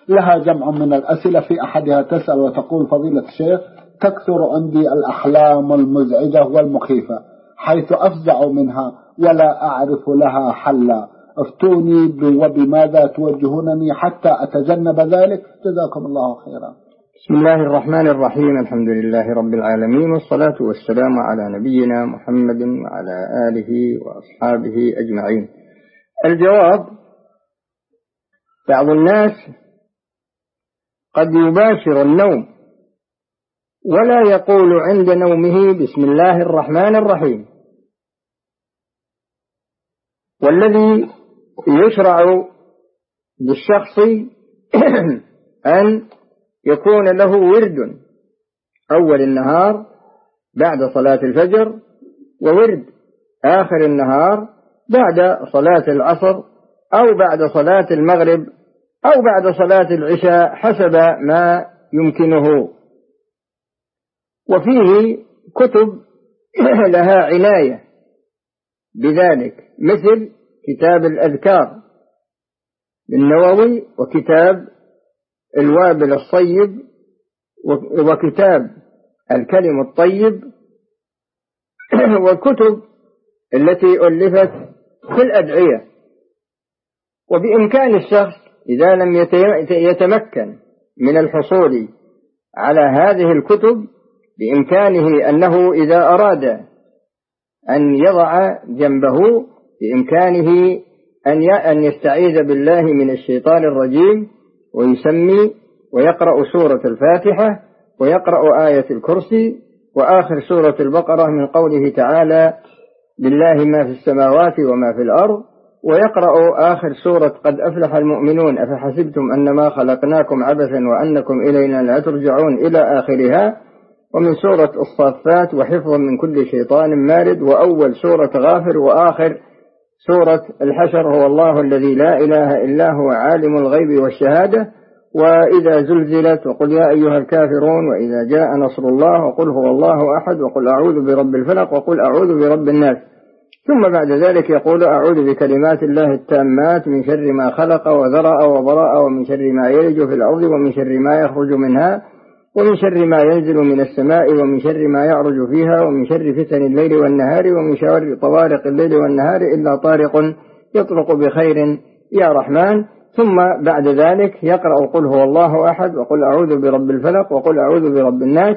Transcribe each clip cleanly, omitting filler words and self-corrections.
لها جمع من الأسئلة. في أحدها تسأل وتقول: فضيلة الشيخ، تكثر عندي الأحلام المزعجة والمخيفة حيث أفزع منها ولا أعرف لها حلا، افتوني وبماذا توجهونني حتى أتجنب ذلك؟ جزاكم الله خيرا. بسم الله الرحمن الرحيم. الحمد لله رب العالمين، والصلاة والسلام على نبينا محمد وعلى آله وأصحابه أجمعين. الجواب: بعض الناس قد يباشر النوم ولا يقول عند نومه بسم الله الرحمن الرحيم، والذي يشرع للشخص أن يكون له ورد أول النهار بعد صلاة الفجر، وورد آخر النهار بعد صلاة العصر أو بعد صلاة المغرب أو بعد صلاة العشاء حسب ما يمكنه. وفيه كتب لها عناية بذلك، مثل كتاب الأذكار للنووي، وكتاب الوابل الصيب، وكتاب الكلم الطيب، والكتب التي ألفت في الأدعية. وبإمكان الشخص إذا لم يتمكن من الحصول على هذه الكتب، بإمكانه أنه إذا أراد أن يضع جنبه، بإمكانه أن يستعيذ بالله من الشيطان الرجيم ويسمي ويقرأ سورة الفاتحة ويقرأ آية الكرسي وآخر سورة البقرة من قوله تعالى: لله ما في السماوات وما في الأرض، ويقرأ آخر سورة قد أفلح المؤمنون أفحسبتم أنما خلقناكم عبثا وأنكم إلينا لا ترجعون إلى آخرها، ومن سورة الصافات وحفظا من كل شيطان مارد، وأول سورة غافر، وآخر سورة الحشر هو الله الذي لا إله إلا هو عالم الغيب والشهادة، وإذا زلزلت، وقل يا أيها الكافرون، وإذا جاء نصر الله، وقل هو الله أحد، وقل أعوذ برب الفلق، وقل أعوذ برب الناس. ثم بعد ذلك يقول: أعوذ بكلمات الله التامات من شر ما خلق وذرأ وبرأ، ومن شر ما يلج في الأرض، ومن شر ما يخرج منها، ومن شر ما ينزل من السماء، ومن شر ما يعرج فيها، ومن شر فتن الليل والنهار، ومن شر طوارق الليل والنهار إلا طارق يطرق بخير يا رحمن. ثم بعد ذلك يقرأ قل هو الله أحد، وقل أعوذ برب الفلق، وقل أعوذ برب الناس،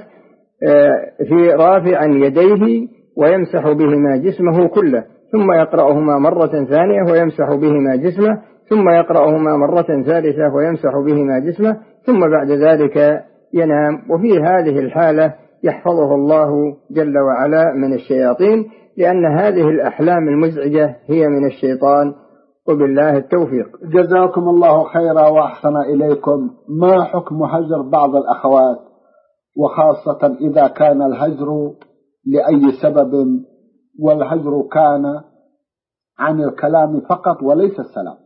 في رافعا يديه ويمسح بهما جسمه كله، ثم يقرأهما مرة ثانية ويمسح بهما جسمه، ثم يقرأهما مرة ثالثة ويمسح بهما جسمه، ثم بعد ذلك ينام. وفي هذه الحالة يحفظه الله جل وعلا من الشياطين، لأن هذه الأحلام المزعجة هي من الشيطان، وبالله التوفيق. جزاكم الله خيرا وأحسن إليكم. ما حكم هجر بعض الأخوات، وخاصة إذا كان الهجر لأي سبب، والهجر كان عن الكلام فقط وليس السلام؟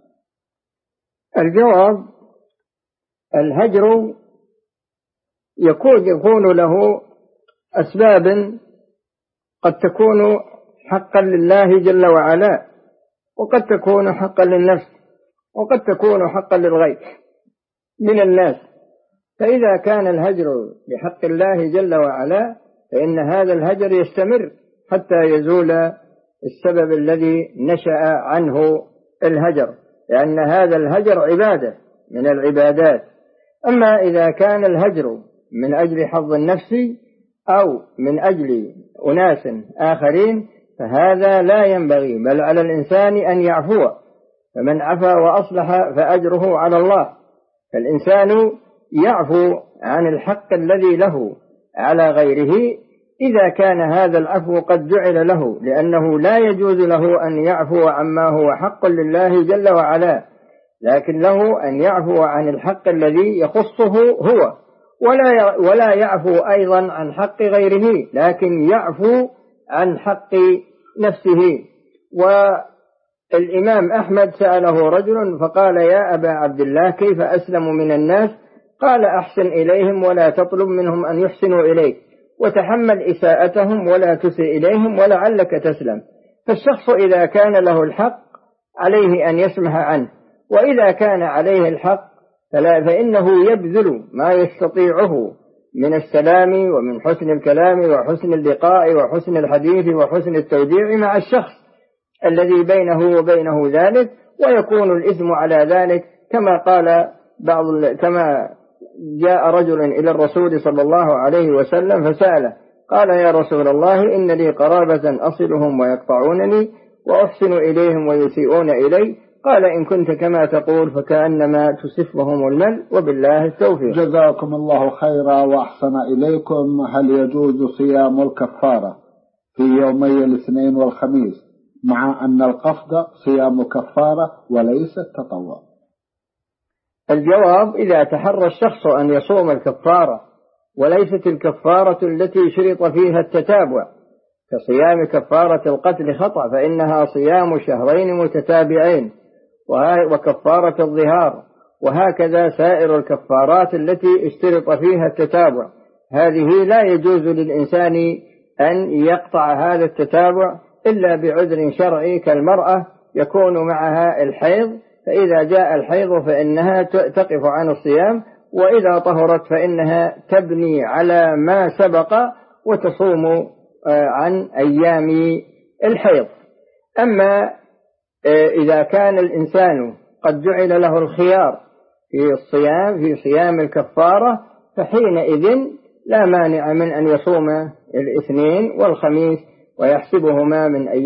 الجواب: الهجر يكون له أسباب قد تكون حقا لله جل وعلا، وقد تكون حقا للنفس، وقد تكون حقا للغير من الناس. فإذا كان الهجر بحق الله جل وعلا فإن هذا الهجر يستمر حتى يزول السبب الذي نشأ عنه الهجر، لأن هذا الهجر عبادة من العبادات. أما إذا كان الهجر من أجل حظ النفس أو من أجل أناس آخرين فهذا لا ينبغي، بل على الإنسان أن يعفو، فمن عفا وأصلح فأجره على الله. فالإنسان يعفو عن الحق الذي له على غيره إذا كان هذا العفو قد جعل له، لأنه لا يجوز له أن يعفو عما هو حق لله جل وعلا، لكن له أن يعفو عن الحق الذي يخصه هو، ولا يعفو أيضا عن حق غيره، لكن يعفو عن حق نفسه. والإمام أحمد سأله رجل فقال: يا أبا عبد الله، كيف أسلم من الناس؟ قال: أحسن إليهم ولا تطلب منهم أن يحسنوا إليك، وتحمل إساءتهم ولا تسئ إليهم ولعلك تسلم. فالشخص إذا كان له الحق عليه أن يسمح عنه، وإذا كان عليه الحق فإنه يبذل ما يستطيعه من السلام ومن حسن الكلام وحسن اللقاء وحسن الحديث وحسن التوديع مع الشخص الذي بينه وبينه ذلك، ويكون الإثم على ذلك كما جاء رجل إلى الرسول صلى الله عليه وسلم فسأله قال: يا رسول الله، إن لي قرابة أصلهم ويقطعونني وأحسن إليهم ويسيئون إلي. قال: إن كنت كما تقول فكأنما تسفهم المل، وبالله التوفيق. جزاكم الله خيرا وأحسن إليكم. هل يجوز صيام الكفارة في يومي الاثنين والخميس مع أن القصد صيام كفارة وليس التطوع؟ الجواب: إذا تحرى الشخص أن يصوم الكفارة وليست الكفارة التي شرط فيها التتابع كصيام كفارة القتل خطأ، فإنها صيام شهرين متتابعين، وكفارة الظهار، وهكذا سائر الكفارات التي اشترط فيها التتابع. هذه لا يجوز للإنسان أن يقطع هذا التتابع إلا بعذر شرعي، كالمرأة يكون معها الحيض، فإذا جاء الحيض فإنها تقف عن الصيام، وإذا طهرت فإنها تبني على ما سبق وتصوم عن أيام الحيض. أما إذا كان الإنسان قد جعل له الخيار في صيام الكفارة، فحينئذ لا مانع من أن يصوم الاثنين والخميس ويحسبهما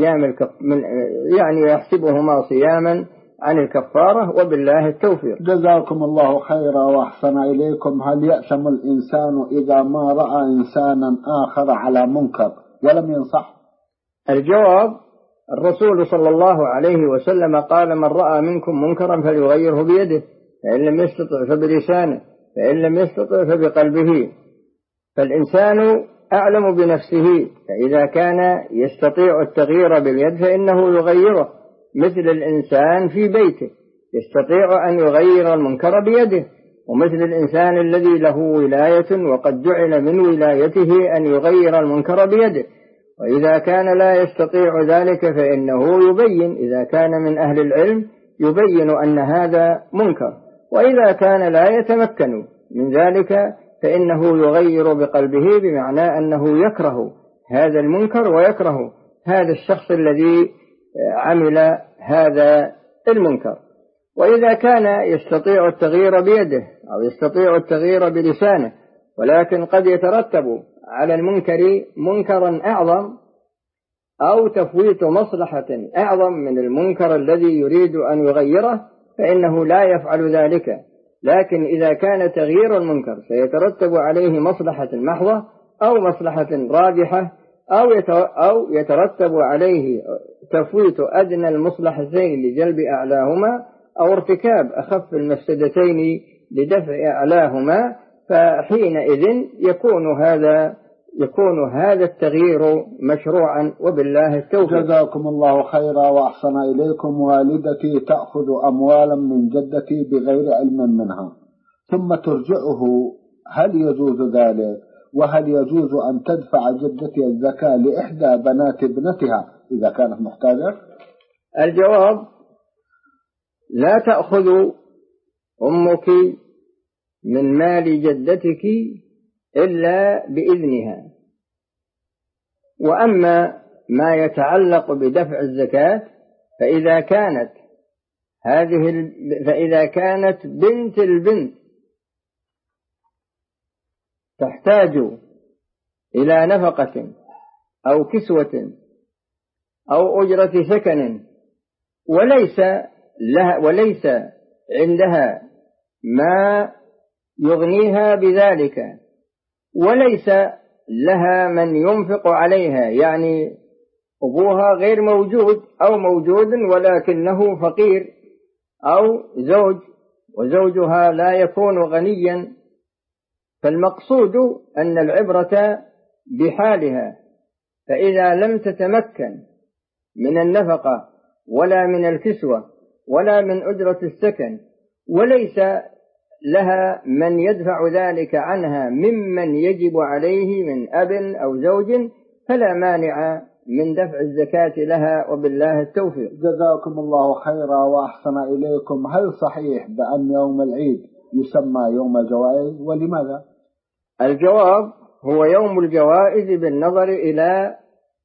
يحسبهما صياما عن الكفارة، وبالله التوفيق. جزاكم الله خيرا وأحسن إليكم. هل يأثم الإنسان إذا ما رأى إنسانا آخر على منكر ولم ينصح؟ الجواب: الرسول صلى الله عليه وسلم قال: من رأى منكم منكرا فليغيره بيده، فإن لم يستطع فبلسانه، فإن لم يستطع فبقلبه. فالإنسان أعلم بنفسه، فإذا كان يستطيع التغيير باليد فإنه يغيره، مثل الإنسان في بيته يستطيع أن يغير المنكر بيده، ومثل الإنسان الذي له ولاية وقد جعل من ولايته أن يغير المنكر بيده. وإذا كان لا يستطيع ذلك فإنه يبين، إذا كان من أهل العلم يبين أن هذا منكر، وإذا كان لا يتمكن من ذلك فإنه يغير بقلبه، بمعنى أنه يكره هذا المنكر ويكره هذا الشخص الذي عمل هذا المنكر. وإذا كان يستطيع التغيير بيده أو يستطيع التغيير بلسانه، ولكن قد يترتب على المنكر منكرا أعظم أو تفويت مصلحة أعظم من المنكر الذي يريد أن يغيره، فإنه لا يفعل ذلك. لكن إذا كان تغيير المنكر سيترتب عليه مصلحة محضة أو مصلحة راجحة أو يترتب عليه تفويت أدنى المصلحتين لجلب أعلاهما، أو ارتكاب أخف المفسدتين لدفع أعلاهما، فحينئذ يكون هذا التغيير مشروعا، وبالله التوفيق. جزاكم الله خيرا وأحسن إليكم. والدتي تأخذ أموالا من جدتي بغير علم منها ثم ترجعه، هل يجوز ذلك؟ وهل يجوز أن تدفع جدتي الزكاة لإحدى بنات ابنتها إذا كانت محتاجة؟ الجواب: لا تأخذ أمك من مال جدتك إلا بإذنها. وأما ما يتعلق بدفع الزكاة فإذا كانت بنت البنت تحتاج إلى نفقة أو كسوة أو أجرة سكن وليس عندها ما يغنيها بذلك، وليس لها من ينفق عليها، يعني أبوها غير موجود أو موجود ولكنه فقير أو زوج وزوجها لا يكون غنيا، فالمقصود أن العبرة بحالها. فإذا لم تتمكن من النفقة ولا من الكسوة ولا من أجرة السكن، وليس لها من يدفع ذلك عنها ممن يجب عليه من أب أو زوج، فلا مانع من دفع الزكاة لها، وبالله التوفيق. جزاكم الله خيرا وأحسن إليكم. هل صحيح بأن يوم العيد يسمى يوم الجوائز ولماذا؟ الجواب هو يوم الجوائز بالنظر إلى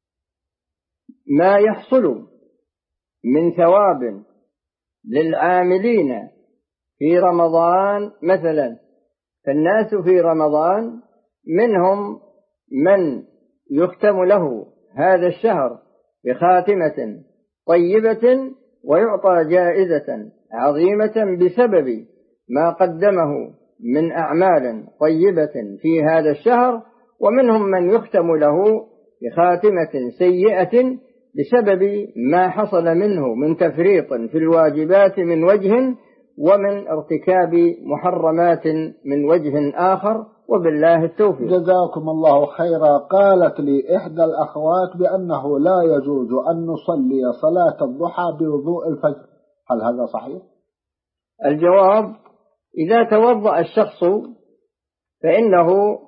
ما يحصل من ثواب للعاملين في رمضان مثلا. فالناس في رمضان منهم من يختم له هذا الشهر بخاتمة طيبة ويعطى جائزة عظيمة بسبب ما قدمه من أعمال طيبة في هذا الشهر، ومنهم من يختم له بخاتمة سيئة بسبب ما حصل منه من تفريط في الواجبات من وجه، ومن ارتكاب محرمات من وجه آخر، وبالله التوفيق. جزاكم الله خيرا. قالت لي إحدى الأخوات بأنه لا يجوز أن نصلي صلاة الضحى بوضوء الفجر، هل هذا صحيح؟ الجواب: إذا توضأ الشخص فإنه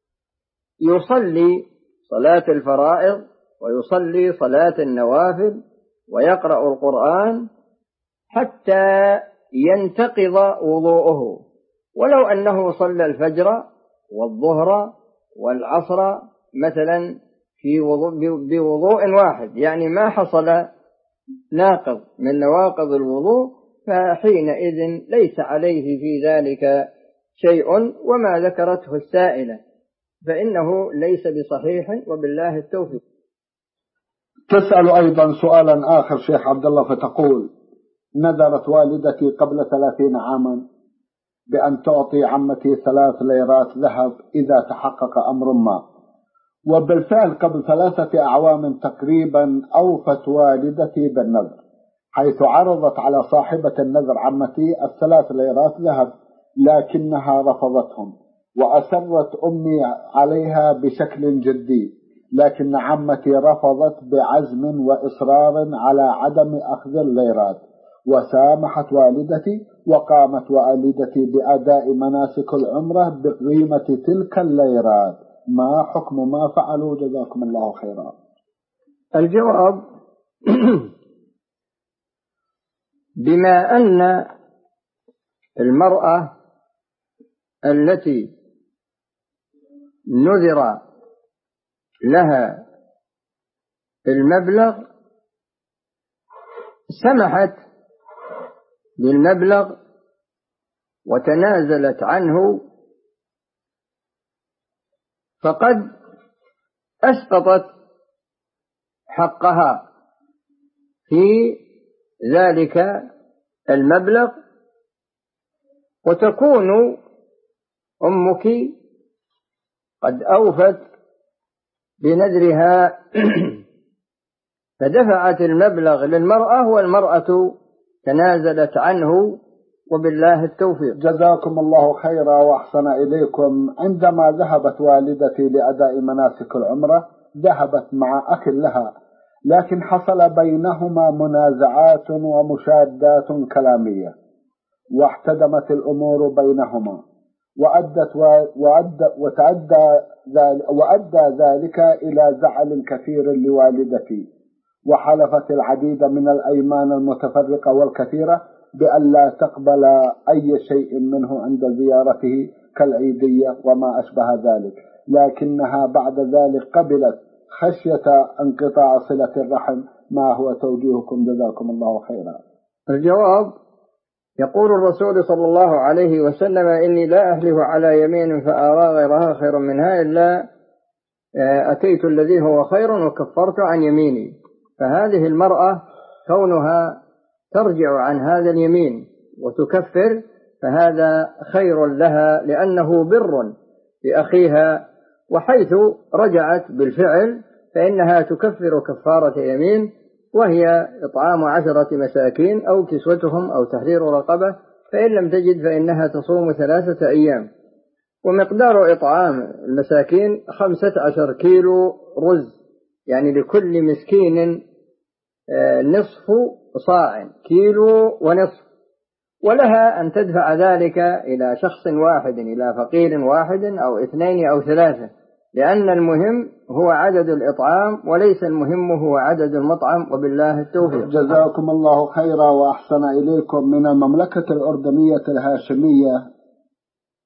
يصلي صلاة الفرائض ويصلي صلاة النوافل ويقرأ القرآن حتى ينتقض وضوءه، ولو أنه صلى الفجر والظهر والعصر مثلا بوضوء واحد، يعني ما حصل ناقض من نواقض الوضوء، فحينئذ ليس عليه في ذلك شيء. وما ذكرته السائلة فإنه ليس بصحيح، وبالله التوفيق. تسأل أيضا سؤالا آخر شيخ عبد الله، فتقول: نذرت والدتي قبل 30 عاما بأن تعطي عمتي 3 ليرات ذهب إذا تحقق أمر ما، وبالفعل قبل 3 أعوام تقريبا أوفت والدتي بالنذر، حيث عرضت على صاحبة النذر عمتي 3 ليرات ذهب، لكنها رفضتهم، وأسرت أمي عليها بشكل جدي، لكن عمتي رفضت بعزم وإصرار على عدم أخذ الليرات، وسامحت والدتي، وقامت والدتي بأداء مناسك العمرة بقيمة تلك الليرات. ما حكم ما فعلوا؟ جزاكم الله خيرا. الجواب: بما أن المرأة التي نذر لها المبلغ سمحت بالمبلغ وتنازلت عنه، فقد أسقطت حقها في ذلك المبلغ، وتكون أمك قد أوفت بنذرها فدفعت المبلغ للمرأة والمرأة تنازلت عنه، وبالله التوفيق. جزاكم الله خيرا وأحسن إليكم. عندما ذهبت والدتي لأداء مناسك العمرة ذهبت مع أخ لها، لكن حصل بينهما منازعات ومشادات كلامية، واحتدمت الأمور بينهما، وأدى ذلك إلى زعل كثير لوالدتي، وحلفت العديد من الأيمان المتفرقة والكثيرة بأن لا تقبل أي شيء منه عند زيارته كالعيدية وما أشبه ذلك، لكنها بعد ذلك قبلت خشية انقطاع صلة الرحم. ما هو توجيهكم؟ جزاكم الله خيرا. الجواب: يقول الرسول صلى الله عليه وسلم: إني لا أحلف على يمين فأرى غيرها خيرا منها إلا أتيت الذي هو خير وكفرت عن يميني. فهذه المرأة كونها ترجع عن هذا اليمين وتكفر فهذا خير لها، لأنه بر بأخيها، وحيث رجعت بالفعل فإنها تكفر كفارة يمين، وهي إطعام 10 مساكين أو كسوتهم أو تحرير رقبة، فإن لم تجد فإنها تصوم 3 أيام. ومقدار إطعام المساكين 15 كيلو رز، يعني لكل مسكين نصف صاع، كيلو ونصف، ولها أن تدفع ذلك إلى شخص واحد، إلى فقير واحد أو 2 أو 3، لأن المهم هو عدد الإطعام وليس المهم هو عدد المطعم، وبالله التوفيق. جزاكم الله خيرا وأحسن إليكم. من المملكة الأردنية الهاشمية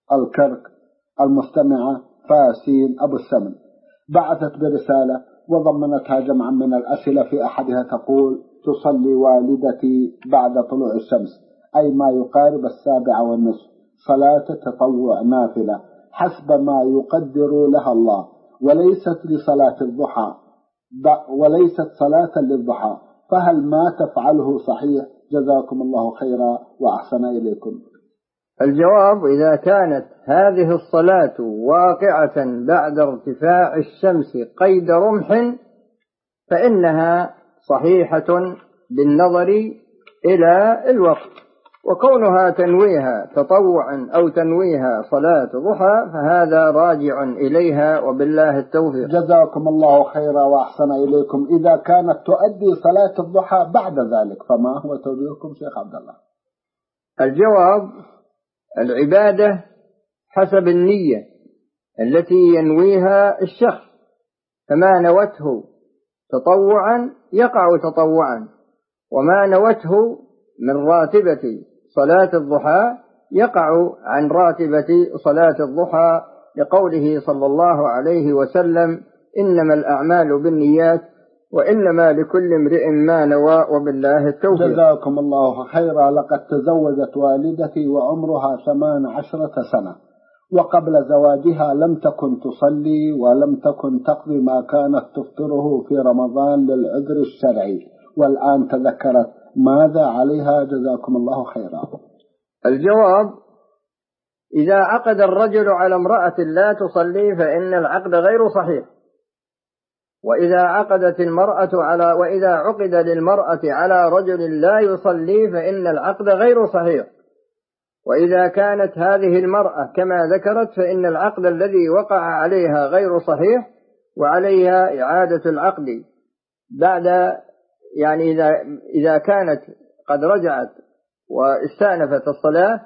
الكرك المستمعة فاسين أبو السمن بعثت برسالة وضمنتها جمعا من الأسئلة. في أحدها تقول: تصلي والدتي بعد طلوع الشمس، أي ما يقارب 7:30، صلاة تطوع نافلة حسب ما يقدر لها الله، وليست لصلاة الضحى، وليست صلاة للضحى، فهل ما تفعله صحيح؟ جزاكم الله خيرا وأحسن إليكم. الجواب: إذا كانت هذه الصلاة واقعة بعد ارتفاع الشمس قيد رمح فإنها صحيحة بالنظر إلى الوقت، وكونها تنويها تطوعا أو تنويها صلاة ضحى فهذا راجع إليها، وبالله التوفيق. جزاكم الله خيرا وأحسن إليكم. إذا كانت تؤدي صلاة الضحى بعد ذلك فما هو توجيهكم شيخ عبد الله؟ الجواب: العبادة حسب النية التي ينويها الشخص، فما نوته تطوعا يقع تطوعا، وما نوته من راتبة صلاة الضحى يقع عن راتبة صلاة الضحى، لقوله صلى الله عليه وسلم: إنما الأعمال بالنيات وإنما لكل امرئ ما نوى، وبالله التوفيق. جزاكم الله خيرا. لقد تزوجت والدتي وعمرها 18 سنة، وقبل زواجها لم تكن تصلي ولم تكن تقضي ما كانت تفطره في رمضان للعذر الشرعي، والآن تذكرت، ماذا عليها؟ جزاكم الله خيرا. الجواب: إذا عقد الرجل على امرأة لا تصلي فإن العقد غير صحيح، وإذا عقد للمرأة على رجل لا يصلي فإن العقد غير صحيح، وإذا كانت هذه المرأة كما ذكرت فإن العقد الذي وقع عليها غير صحيح، وعليها إعادة العقد بعد، يعني إذا كانت قد رجعت واستأنفت الصلاة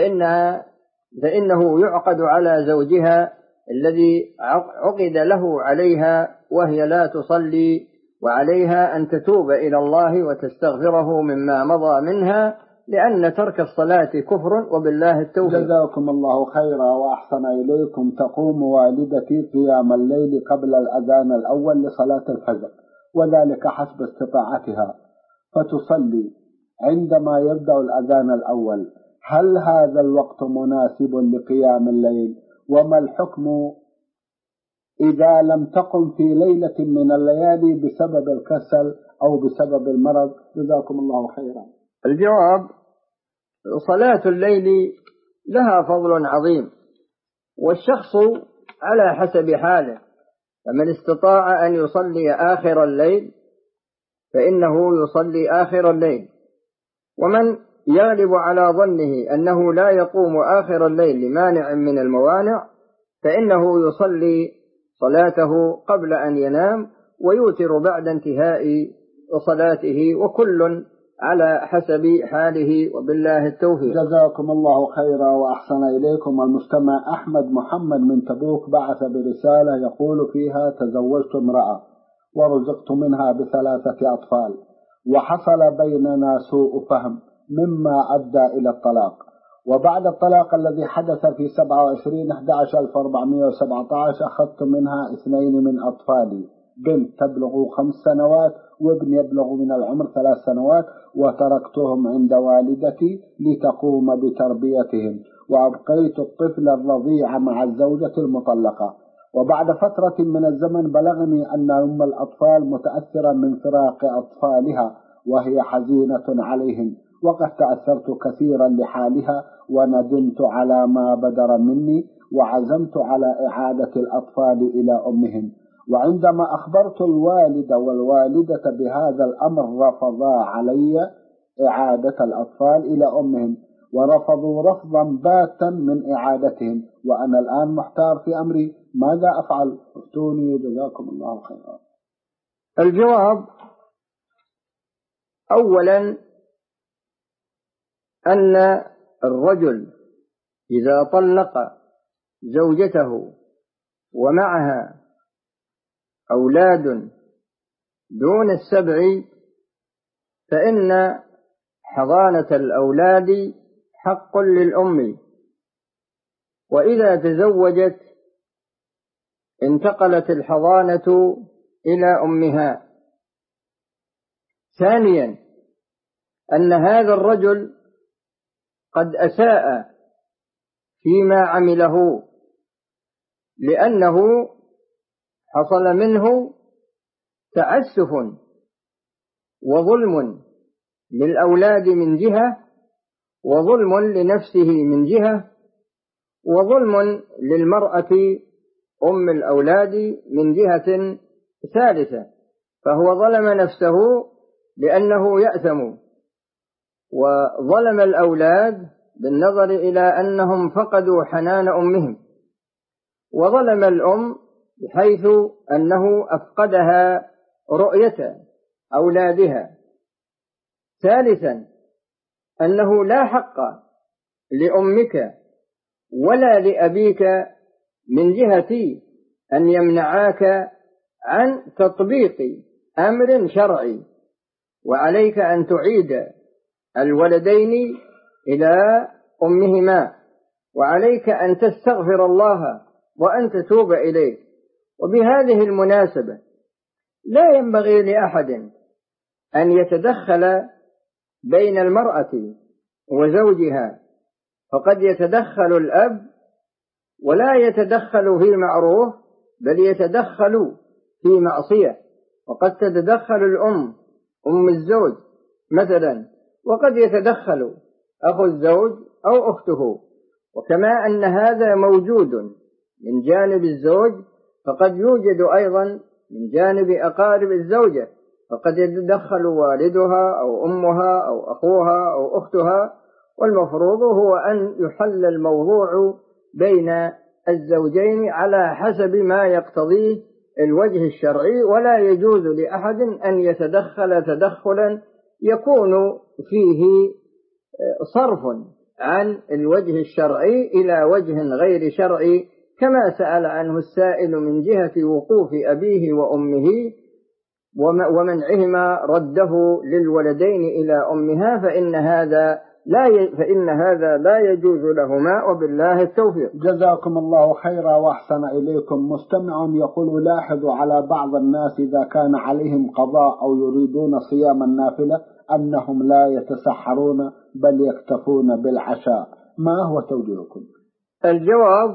فإنه يعقد على زوجها الذي عقد له عليها وهي لا تصلي، وعليها أن تتوب إلى الله وتستغفره مما مضى منها، لأن ترك الصلاة كفر، وبالله التوفيق. جزاكم الله خيرا وأحسن إليكم. تقوم والدتي قيام الليل قبل الأذان الأول لصلاة الفجر، وذلك حسب استطاعتها، فتصلي عندما يبدأ الأذان الأول. هل هذا الوقت مناسب لقيام الليل؟ وما الحكم إذا لم تقم في ليلة من الليالي بسبب الكسل أو بسبب المرض؟ جزاكم الله خيرا. الجواب: صلاة الليل لها فضل عظيم، والشخص على حسب حاله، فمن استطاع أن يصلي آخر الليل فإنه يصلي آخر الليل، ومن يغلب على ظنه أنه لا يقوم آخر الليل لمانع من الموانع فإنه يصلي صلاته قبل أن ينام ويوتر بعد انتهاء صلاته، وكل على حسب حاله، وبالله التوفيق. جزاكم الله خيرا وأحسن إليكم. المستمع أحمد محمد من تبوك بعث برسالة يقول فيها: تزوجت امرأة ورزقت منها ب3 أطفال، وحصل بيننا سوء فهم مما أدى إلى الطلاق، وبعد الطلاق الذي حدث في 27/11/1417 أخذت منها 2 من أطفالي، بنت تبلغ 5 سنوات وابن يبلغ من العمر 3 سنوات، وتركتهم عند والدتي لتقوم بتربيتهم، وأبقيت الطفل الرضيع مع الزوجة المطلقة. وبعد فترة من الزمن بلغني أن أم الأطفال متأثرة من فراق أطفالها وهي حزينة عليهم، وقد تأثرت كثيرا لحالها وندمت على ما بدر مني، وعزمت على إعادة الأطفال إلى أمهم. وعندما أخبرت الوالد والوالدة بهذا الأمر رفضا علي إعادة الأطفال إلى أمهم، ورفضوا رفضا باتا من إعادتهم، وأنا الآن محتار في أمري، ماذا أفعل؟ افتوني جزاكم الله خيرا. الجواب: أولا أن الرجل إذا طلق زوجته ومعها أولاد دون 7 فإن حضانة الأولاد حق للأم، وإذا تزوجت انتقلت الحضانة إلى أمها. ثانيا أن هذا الرجل قد أساء فيما عمله، لأنه حصل منه تعسف وظلم للأولاد من جهة، وظلم لنفسه من جهة، وظلم للمرأة أم الأولاد من جهة ثالثة. فهو ظلم نفسه لأنه يأثم، وظلم الأولاد بالنظر إلى أنهم فقدوا حنان أمهم، وظلم الأم بحيث أنه أفقدها رؤية أولادها. ثالثا أنه لا حق لأمك ولا لأبيك من جهة أن يمنعاك عن تطبيق أمر شرعي، وعليك أن تعيد الولدين إلى أمهما، وعليك أن تستغفر الله وأن تتوب إليه. وبهذه المناسبة لا ينبغي لأحد أن يتدخل بين المرأة وزوجها، فقد يتدخل الأب ولا يتدخل في معروف، بل يتدخل في معصية. وقد تتدخل الأم أم الزوج مثلا، وقد يتدخل أخو الزوج أو أخته. وكما أن هذا موجود من جانب الزوج، فقد يوجد أيضا من جانب أقارب الزوجة، فقد يتدخل والدها أو أمها أو أخوها أو أختها. والمفروض هو أن يحل الموضوع بين الزوجين على حسب ما يقتضيه الوجه الشرعي، ولا يجوز لأحد أن يتدخل تدخلا يكون فيه صرف عن الوجه الشرعي إلى وجه غير شرعي، كما سأل عنه السائل من جهة وقوف أبيه وأمه ومنعهما رده للولدين إلى أمها، فإن هذا لا يجوز لهما، وبالله التوفيق. جزاكم الله خيرا وأحسن إليكم. مستمع يقول: لاحظوا على بعض الناس إذا كان عليهم قضاء أو يريدون صيام النافلة أنهم لا يتسحرون بل يكتفون بالعشاء، ما هو توجيهكم؟ الجواب: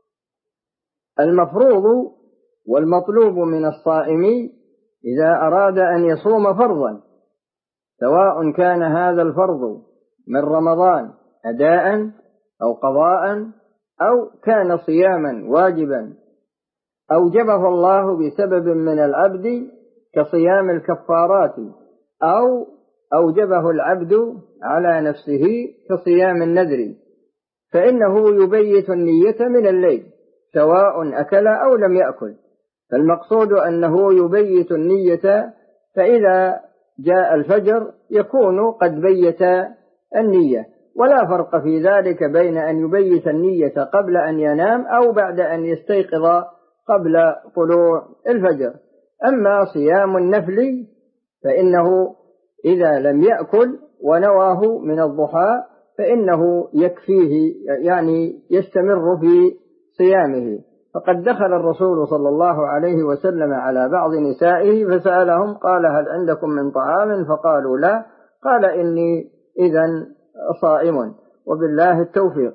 المفروض والمطلوب من الصائم إذا أراد أن يصوم فرضا، سواء كان هذا الفرض من رمضان أداء أو قضاء، أو كان صياما واجبا أوجبه الله بسبب من العبد كصيام الكفارات، أو أوجبه العبد على نفسه كصيام النذر، فإنه يبيت النية من الليل سواء أكل أو لم يأكل. فالمقصود أنه يبيت النية، فإذا جاء الفجر يكون قد بيت النية، ولا فرق في ذلك بين أن يبيت النية قبل أن ينام أو بعد أن يستيقظ قبل طلوع الفجر. أما صيام النفل فإنه إذا لم يأكل ونواه من الضحى فإنه يكفيه، يعني يستمر في صيامه. فقد دخل الرسول صلى الله عليه وسلم على بعض نسائه فسألهم قال: هل عندكم من طعام؟ فقالوا لا. قال: إني إذن صائم، وبالله التوفيق.